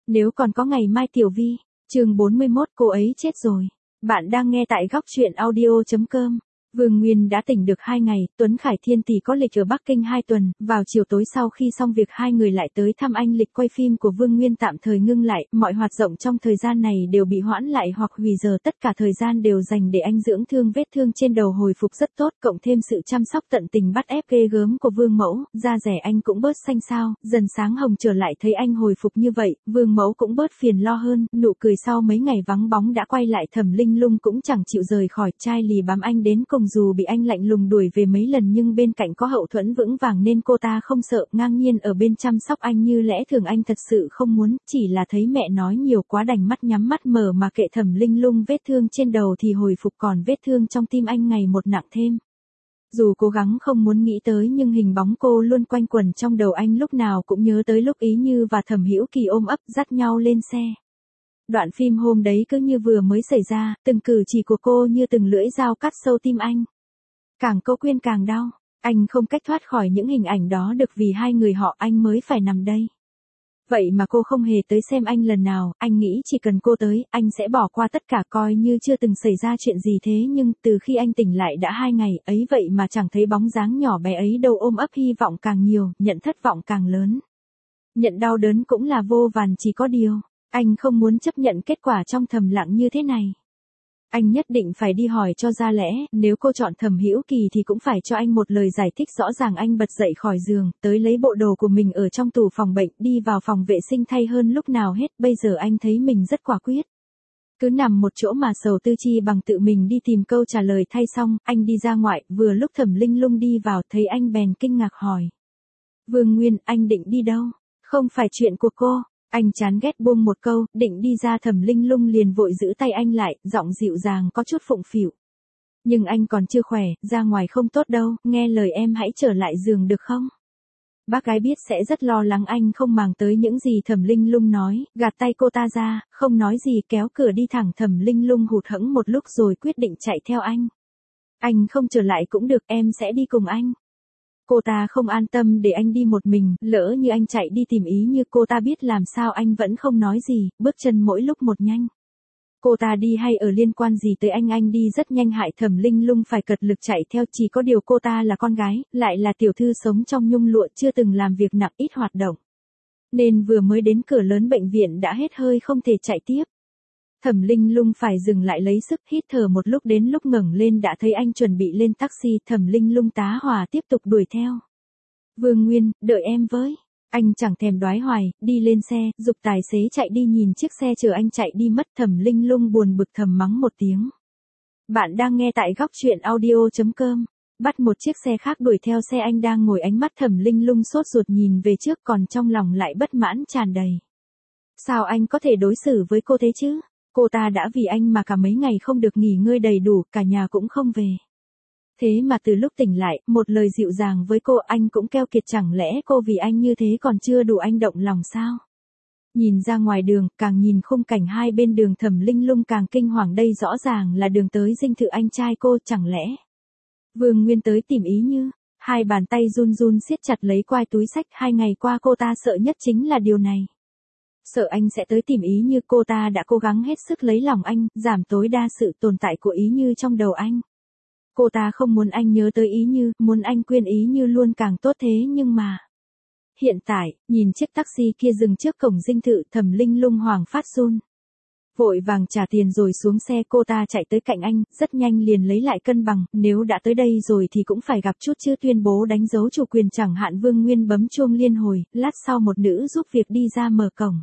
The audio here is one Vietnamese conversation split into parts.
Nếu còn có ngày mai Tiểu Vi, chương 41 cô ấy chết rồi. Bạn đang nghe tại góc truyện audio.com. Vương Nguyên đã tỉnh được 2 ngày, Tuấn Khải Thiên tỷ có lịch ở Bắc Kinh 2 tuần, vào chiều tối sau khi xong việc hai người lại tới thăm anh. Lịch quay phim của Vương Nguyên tạm thời ngưng lại, mọi hoạt động trong thời gian này đều bị hoãn lại hoặc hủy giờ, tất cả thời gian đều dành để anh dưỡng thương. Vết thương trên đầu hồi phục rất tốt, cộng thêm sự chăm sóc tận tình bắt ép ghê gớm của Vương Mẫu, da rẻ anh cũng bớt xanh xao, dần sáng hồng trở lại. Thấy anh hồi phục như vậy, Vương Mẫu cũng bớt phiền lo hơn, nụ cười sau mấy ngày vắng bóng đã quay lại. Thẩm Linh Lung cũng chẳng chịu rời khỏi, trai lì bám anh đến cùng. Dù bị anh lạnh lùng đuổi về mấy lần nhưng bên cạnh có hậu thuẫn vững vàng nên cô ta không sợ, ngang nhiên ở bên chăm sóc anh như lẽ thường. Anh thật sự không muốn, chỉ là thấy mẹ nói nhiều quá đành mắt nhắm mắt mở mà kệ. Thẩm Linh Lung vết thương trên đầu thì hồi phục, còn vết thương trong tim anh ngày một nặng thêm. Dù cố gắng không muốn nghĩ tới nhưng hình bóng cô luôn quanh quẩn trong đầu anh, lúc nào cũng nhớ tới lúc Ý Như và Thẩm Hữu Kỳ ôm ấp dắt nhau lên xe. Đoạn phim hôm đấy cứ như vừa mới xảy ra, từng cử chỉ của cô như từng lưỡi dao cắt sâu tim anh. Càng câu quyên càng đau, anh không cách thoát khỏi những hình ảnh đó được, vì hai người họ anh mới phải nằm đây. Vậy mà cô không hề tới xem anh lần nào, anh nghĩ chỉ cần cô tới, anh sẽ bỏ qua tất cả coi như chưa từng xảy ra chuyện gì. Thế nhưng từ khi anh tỉnh lại đã 2 ngày, ấy vậy mà chẳng thấy bóng dáng nhỏ bé ấy đâu. Ôm ấp hy vọng càng nhiều, nhận thất vọng càng lớn. Nhận đau đớn cũng là vô vàn, chỉ có điều, anh không muốn chấp nhận kết quả trong thầm lặng như thế này. Anh nhất định phải đi hỏi cho ra lẽ, nếu cô chọn Thẩm Hữu Kỳ thì cũng phải cho anh một lời giải thích rõ ràng. Anh bật dậy khỏi giường, tới lấy bộ đồ của mình ở trong tủ phòng bệnh, đi vào phòng vệ sinh thay hơn lúc nào hết. Bây giờ anh thấy mình rất quả quyết. Cứ nằm một chỗ mà sầu tư chi bằng tự mình đi tìm câu trả lời. Thay xong, anh đi ra ngoại, vừa lúc Thẩm Linh Lung đi vào, thấy anh bèn kinh ngạc hỏi. Vương Nguyên, anh định đi đâu? Không phải chuyện của cô. Anh chán ghét buông một câu, định đi ra. Thẩm Linh Lung liền vội giữ tay anh lại, giọng dịu dàng có chút phụng phịu. Nhưng anh còn chưa khỏe, ra ngoài không tốt đâu, nghe lời em hãy trở lại giường được không? Bác gái biết sẽ rất lo lắng. Anh không màng tới những gì Thẩm Linh Lung nói, gạt tay cô ta ra, không nói gì kéo cửa đi thẳng. Thẩm Linh Lung hụt hẫng một lúc rồi quyết định chạy theo anh. Anh không trở lại cũng được, em sẽ đi cùng anh. Cô ta không an tâm để anh đi một mình, lỡ như anh chạy đi tìm Ý Như cô ta biết làm sao. Anh vẫn không nói gì, bước chân mỗi lúc một nhanh. Cô ta đi hay ở liên quan gì tới anh đi rất nhanh hại Thẩm Linh Lung phải cật lực chạy theo. Chỉ có điều cô ta là con gái, lại là tiểu thư sống trong nhung lụa, chưa từng làm việc nặng, ít hoạt động. Nên vừa mới đến cửa lớn bệnh viện đã hết hơi không thể chạy tiếp. Thẩm Linh Lung phải dừng lại lấy sức hít thở một lúc, đến lúc ngẩng lên đã thấy anh chuẩn bị lên taxi. Thẩm Linh Lung tá hỏa tiếp tục đuổi theo. Vương Nguyên, đợi em với. Anh chẳng thèm đoái hoài, đi lên xe, giục tài xế chạy đi. Nhìn chiếc xe chờ anh chạy đi mất, Thẩm Linh Lung buồn bực thầm mắng một tiếng. Bạn đang nghe tại góc truyện audio.com. Bắt một chiếc xe khác đuổi theo xe anh đang ngồi. Ánh mắt Thẩm Linh Lung sốt ruột nhìn về trước, còn trong lòng lại bất mãn tràn đầy. Sao anh có thể đối xử với cô thế chứ? Cô ta đã vì anh mà cả mấy ngày không được nghỉ ngơi đầy đủ, cả nhà cũng không về. Thế mà từ lúc tỉnh lại, một lời dịu dàng với cô anh cũng keo kiệt. Chẳng lẽ cô vì anh như thế còn chưa đủ anh động lòng sao? Nhìn ra ngoài đường, càng nhìn khung cảnh hai bên đường Thẩm Linh Lung càng kinh hoàng. Đây rõ ràng là đường tới dinh thự anh trai cô, chẳng lẽ Vương Nguyên tới tìm Ý Như? Hai bàn tay run run siết chặt lấy quai túi xách. 2 ngày qua cô ta sợ nhất chính là điều này. Sợ anh sẽ tới tìm Ý Như. Cô ta đã cố gắng hết sức lấy lòng anh, giảm tối đa sự tồn tại của Ý Như trong đầu anh. Cô ta không muốn anh nhớ tới Ý Như, muốn anh quên Ý Như luôn càng tốt. Thế nhưng mà hiện tại, nhìn chiếc taxi kia dừng trước cổng dinh thự, Thẩm Linh Lung hoảng phát run. Vội vàng trả tiền rồi xuống xe. Cô ta chạy tới cạnh anh, rất nhanh liền lấy lại cân bằng. Nếu đã tới đây rồi thì cũng phải gặp chút chứ, tuyên bố đánh dấu chủ quyền chẳng hạn. Vương Nguyên bấm chuông liên hồi, lát sau một nữ giúp việc đi ra mở cổng.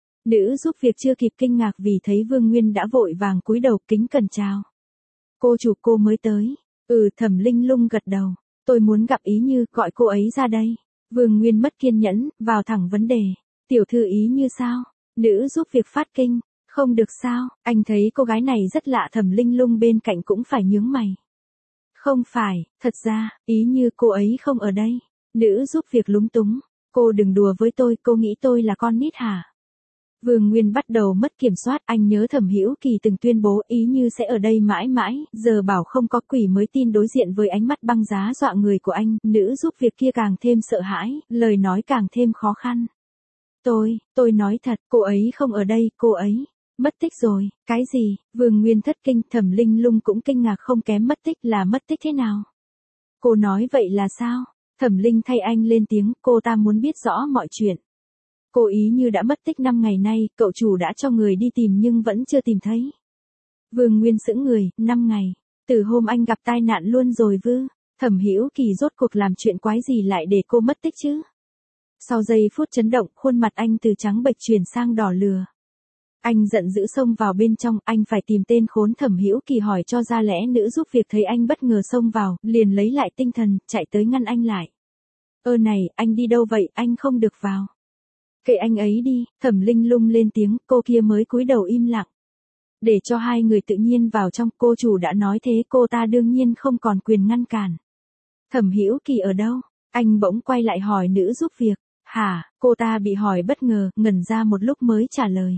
Nữ giúp việc chưa kịp kinh ngạc vì thấy Vương Nguyên đã vội vàng cúi đầu kính cẩn chào. Cô chủ, cô mới tới. Thẩm Linh Lung gật đầu. Tôi muốn gặp Ý Như, gọi cô ấy ra đây. Vương Nguyên mất kiên nhẫn, vào thẳng vấn đề. Tiểu thư Ý Như sao? Nữ giúp việc phát kinh. Không được sao? Anh thấy cô gái này rất lạ. Thẩm Linh Lung bên cạnh cũng phải nhướng mày. Không phải, thật ra, Ý Như cô ấy không ở đây. Nữ giúp việc lúng túng. Cô đừng đùa với tôi, cô nghĩ tôi là con nít hả? Vương Nguyên bắt đầu mất kiểm soát. Anh nhớ Thẩm Hữu Kỳ từng tuyên bố Ý Như sẽ ở đây mãi mãi, giờ bảo không có quỷ mới tin. Đối diện với ánh mắt băng giá dọa người của anh, nữ giúp việc kia càng thêm sợ hãi, lời nói càng thêm khó khăn. Tôi nói thật, cô ấy không ở đây, cô ấy mất tích rồi. Cái gì? Vương Nguyên thất kinh, Thẩm Linh Lung cũng kinh ngạc không kém, mất tích là mất tích thế nào? Cô nói vậy là sao? Thẩm Linh thay anh lên tiếng, cô ta muốn biết rõ mọi chuyện. Cô ý như đã mất tích 5 ngày nay, cậu chủ đã cho người đi tìm nhưng vẫn chưa tìm thấy. Vương Nguyên sững người, 5 ngày. Từ hôm anh gặp tai nạn luôn rồi vư. Thẩm Hữu Kỳ rốt cuộc làm chuyện quái gì lại để cô mất tích chứ? Sau giây phút chấn động, khuôn mặt anh từ trắng bệch chuyển sang đỏ lừa. Anh giận dữ xông vào bên trong, anh phải tìm tên khốn. Thẩm Hữu Kỳ hỏi cho ra lẽ nữ giúp việc thấy anh bất ngờ xông vào, liền lấy lại tinh thần, chạy tới ngăn anh lại. Này, anh đi đâu vậy, anh không được vào. Kệ anh ấy đi, Thẩm Linh Lung lên tiếng, cô kia mới cúi đầu im lặng. Để cho hai người tự nhiên vào trong, cô chủ đã nói thế, cô ta đương nhiên không còn quyền ngăn cản. Thẩm Hữu Kỳ ở đâu? Anh bỗng quay lại hỏi nữ giúp việc. Hả? Cô ta bị hỏi bất ngờ, ngẩn ra một lúc mới trả lời.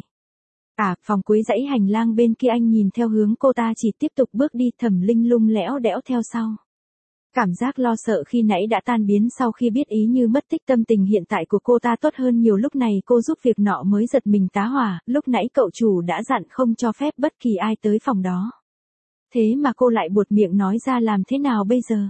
Phòng cuối dãy hành lang bên kia. Anh nhìn theo hướng cô ta chỉ tiếp tục bước đi. Thẩm Linh Lung lẽo đẽo theo sau. Cảm giác lo sợ khi nãy đã tan biến sau khi biết ý như mất tích. Tâm tình hiện tại của cô ta tốt hơn nhiều. Lúc này cô giúp việc nọ mới giật mình tá hỏa. Lúc nãy cậu chủ đã dặn không cho phép bất kỳ ai tới phòng đó. Thế mà cô lại buột miệng nói ra, làm thế nào bây giờ?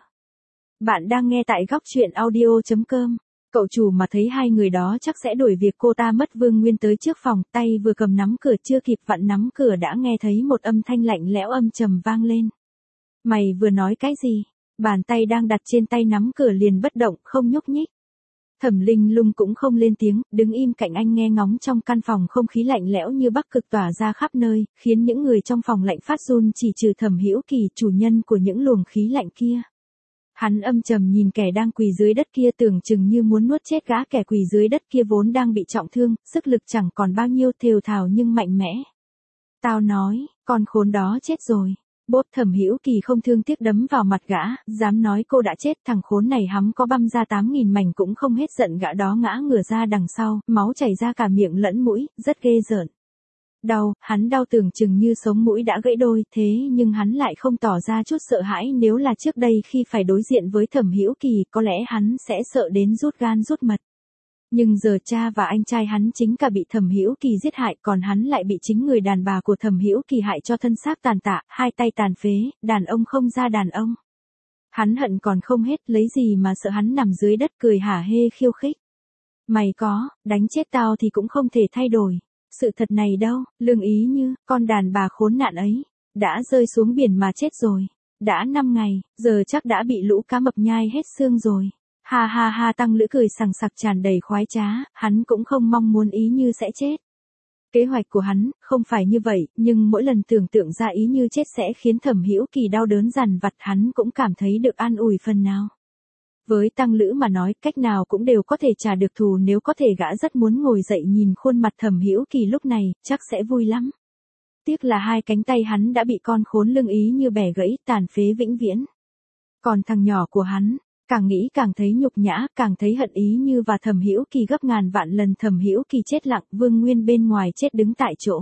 Bạn đang nghe tại góc truyện audio.com. Cậu chủ mà thấy hai người đó chắc sẽ đuổi việc cô ta mất. Vương Nguyên tới trước phòng, tay vừa cầm nắm cửa, chưa kịp vặn nắm cửa đã nghe thấy một âm thanh lạnh lẽo âm trầm vang lên. Mày vừa nói cái gì? Bàn tay đang đặt trên tay nắm cửa liền bất động, không nhúc nhích. Thẩm Linh Lung cũng không lên tiếng, đứng im cạnh anh nghe ngóng. Trong căn phòng không khí lạnh lẽo như Bắc Cực tỏa ra khắp nơi, khiến những người trong phòng lạnh phát run, chỉ trừ Thẩm Hữu Kỳ, chủ nhân của những luồng khí lạnh kia. Hắn âm trầm nhìn kẻ đang quỳ dưới đất kia, tưởng chừng như muốn nuốt chết gã. Kẻ quỳ dưới đất kia vốn đang bị trọng thương, sức lực chẳng còn bao nhiêu, thều thào nhưng mạnh mẽ. Tao nói, con khốn đó chết rồi. Bốp. Thẩm Hữu Kỳ không thương tiếc đấm vào mặt gã, dám nói cô đã chết, thằng khốn này hắm có băm ra 8.000 mảnh cũng không hết giận. Gã đó ngã ngửa ra đằng sau, máu chảy ra cả miệng lẫn mũi, rất ghê rợn. Đau, hắn đau tưởng chừng như sống mũi đã gãy đôi, thế nhưng hắn lại không tỏ ra chút sợ hãi. Nếu là trước đây khi phải đối diện với Thẩm Hữu Kỳ, có lẽ hắn sẽ sợ đến rút gan rút mật. Nhưng giờ cha và anh trai hắn chính cả bị Thẩm Hữu Kỳ giết hại, còn hắn lại bị chính người đàn bà của Thẩm Hữu Kỳ hại cho thân xác tàn tạ, hai tay tàn phế, đàn ông không ra đàn ông. Hắn hận còn không hết, lấy gì mà sợ. Hắn nằm dưới đất cười hả hê khiêu khích. Mày có, đánh chết tao thì cũng không thể thay đổi sự thật này đâu. Lương Ý Như, con đàn bà khốn nạn ấy, đã rơi xuống biển mà chết rồi. Đã 5 ngày, giờ chắc đã bị lũ cá mập nhai hết xương rồi. Ha ha ha. Tăng Lữ cười sằng sặc tràn đầy khoái trá, hắn cũng không mong muốn Ý Như sẽ chết. Kế hoạch của hắn không phải như vậy, nhưng mỗi lần tưởng tượng ra Ý Như chết sẽ khiến Thẩm Hữu Kỳ đau đớn dằn vặt, hắn cũng cảm thấy được an ủi phần nào. Với Tăng Lữ mà nói, cách nào cũng đều có thể trả được thù. Nếu có thể, gã rất muốn ngồi dậy nhìn khuôn mặt Thẩm Hữu Kỳ lúc này, chắc sẽ vui lắm. Tiếc là hai cánh tay hắn đã bị con khốn Lương Ý Như bẻ gãy, tàn phế vĩnh viễn. Còn thằng nhỏ của hắn, càng nghĩ càng thấy nhục nhã, càng thấy hận Ý Như và Thẩm Hữu Kỳ gấp ngàn vạn lần. Thẩm Hữu Kỳ chết lặng, Vương Nguyên bên ngoài chết đứng tại chỗ.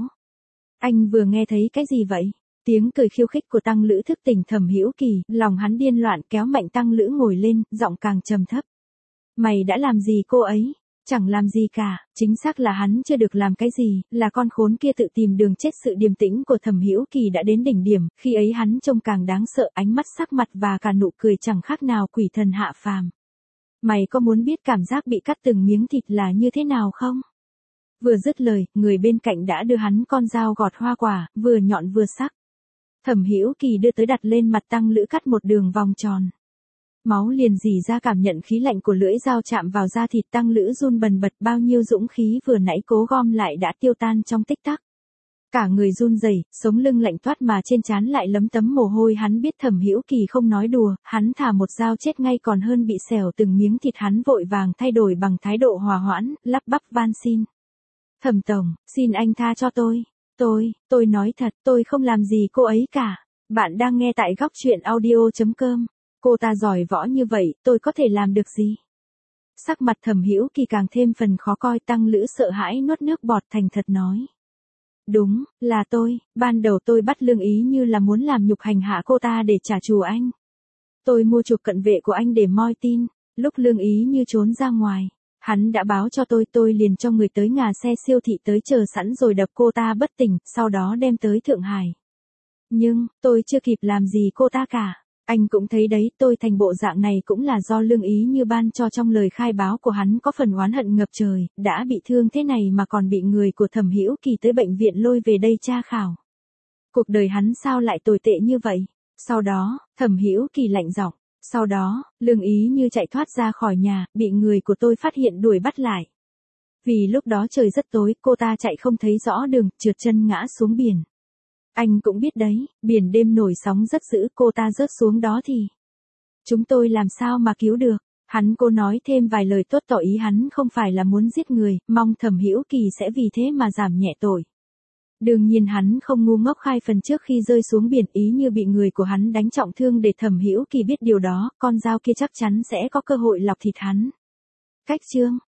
Anh vừa nghe thấy cái gì vậy? Tiếng cười khiêu khích của Tăng Lữ thức tỉnh Thẩm Hữu Kỳ, lòng hắn điên loạn, kéo mạnh Tăng Lữ ngồi lên, giọng càng trầm thấp. Mày đã làm gì cô ấy? Chẳng làm gì cả, chính xác là hắn chưa được làm cái gì, là con khốn kia tự tìm đường chết. Sự điềm tĩnh của Thẩm Hữu Kỳ đã đến đỉnh điểm, khi ấy hắn trông càng đáng sợ, ánh mắt, sắc mặt và cả nụ cười chẳng khác nào quỷ thần hạ phàm. Mày có muốn biết cảm giác bị cắt từng miếng thịt là như thế nào không? Vừa dứt lời, người bên cạnh đã đưa hắn con dao gọt hoa quả, vừa nhọn vừa sắc. Thẩm Hữu Kỳ đưa tới đặt lên mặt Tăng Lữ, cắt một đường vòng tròn. Máu liền rỉ ra, cảm nhận khí lạnh của lưỡi dao chạm vào da thịt. Tăng Lữ run bần bật, bao nhiêu dũng khí vừa nãy cố gom lại đã tiêu tan trong tích tắc. Cả người run rẩy, sống lưng lạnh toát mà trên trán lại lấm tấm mồ hôi. Hắn biết Thẩm Hữu Kỳ không nói đùa, hắn thà một dao chết ngay còn hơn bị xẻo từng miếng thịt. Hắn vội vàng thay đổi bằng thái độ hòa hoãn, lắp bắp van xin. Thẩm tổng, xin anh tha cho tôi. Tôi nói thật, tôi không làm gì cô ấy cả. Bạn đang nghe tại góc truyện audio.com. Cô ta giỏi võ như vậy, tôi có thể làm được gì? Sắc mặt Thẩm Hữu Kỳ càng thêm phần khó coi. Tăng Lữ sợ hãi nuốt nước bọt, thành thật nói. Đúng, là tôi, ban đầu tôi bắt Lương Ý Như là muốn làm nhục hành hạ cô ta để trả thù anh. Tôi mua chuộc cận vệ của anh để moi tin, lúc Lương Ý Như trốn ra ngoài. Hắn đã báo cho tôi liền cho người tới ngà xe siêu thị tới chờ sẵn rồi đập cô ta bất tỉnh, sau đó đem tới Thượng Hải. Nhưng, tôi chưa kịp làm gì cô ta cả. Anh cũng thấy đấy, tôi thành bộ dạng này cũng là do Lương Ý Như ban cho trong lời khai báo của hắn có phần oán hận ngập trời, đã bị thương thế này mà còn bị người của Thẩm Hữu Kỳ tới bệnh viện lôi về đây tra khảo. Cuộc đời hắn sao lại tồi tệ như vậy? Sau đó, Thẩm Hữu Kỳ lạnh giọng. Sau đó, Lương Ý Như chạy thoát ra khỏi nhà, bị người của tôi phát hiện đuổi bắt lại. Vì lúc đó trời rất tối, cô ta chạy không thấy rõ đường, trượt chân ngã xuống biển. Anh cũng biết đấy, biển đêm nổi sóng rất dữ, cô ta rớt xuống đó thì chúng tôi làm sao mà cứu được. Cô nói thêm vài lời tốt tỏ ý hắn không phải là muốn giết người, mong Thẩm Hữu Kỳ sẽ vì thế mà giảm nhẹ tội. Đương nhiên hắn không ngu ngốc khai phần trước khi rơi xuống biển, Ý Như bị người của hắn đánh trọng thương để Thẩm Hữu Kỳ biết điều đó, con dao kia chắc chắn sẽ có cơ hội lọc thịt hắn. Cách chương